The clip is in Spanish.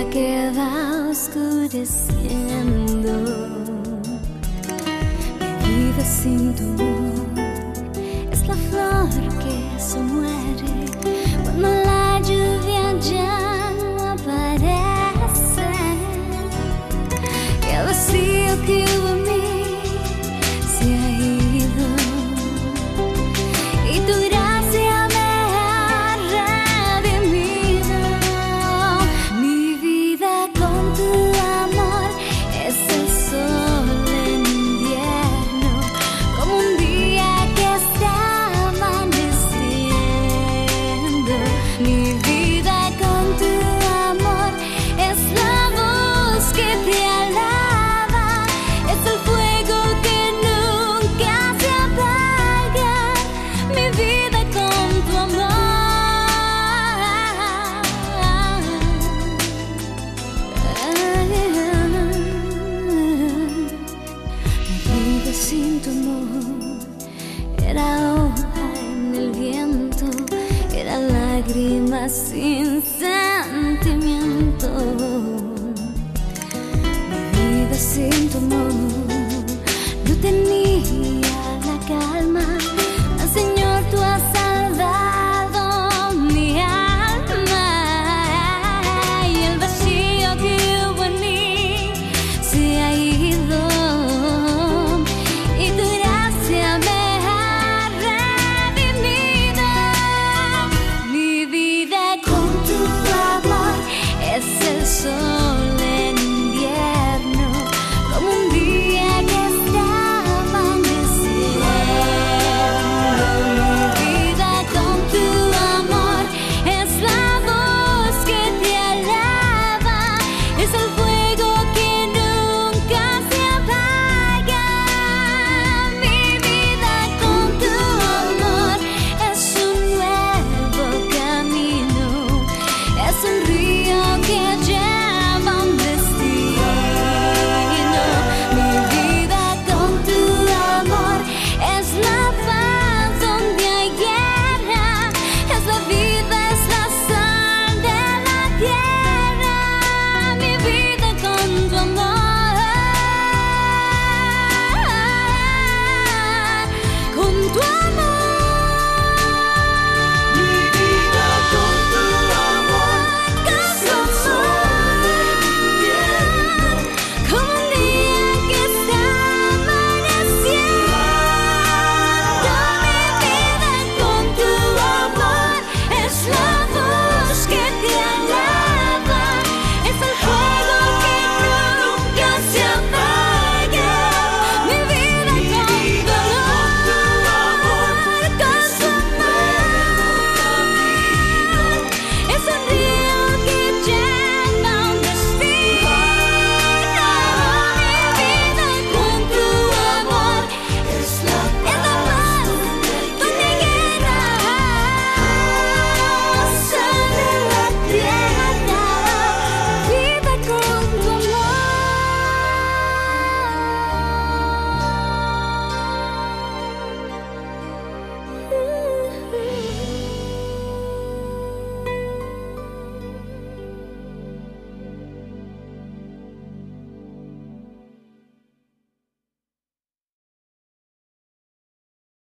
que va oscureciendo. Mi vida sin tu amor es la flor que se muere cuando la lluvia ya no aparece. Y el vacío que hubo en mí se ha ido, y tu gracia me ha redimido. Mi vida con tu amor es el sol en invierno, como un día que está amaneciendo. Mi vida con tu amor es la voz que te alaba, es el fuego que nunca se apaga. Mi vida con tu amor. Mi vida sin tu amor era hoja en el viento, era lágrima sin sentimiento. Mi vida sin tu amor no tenía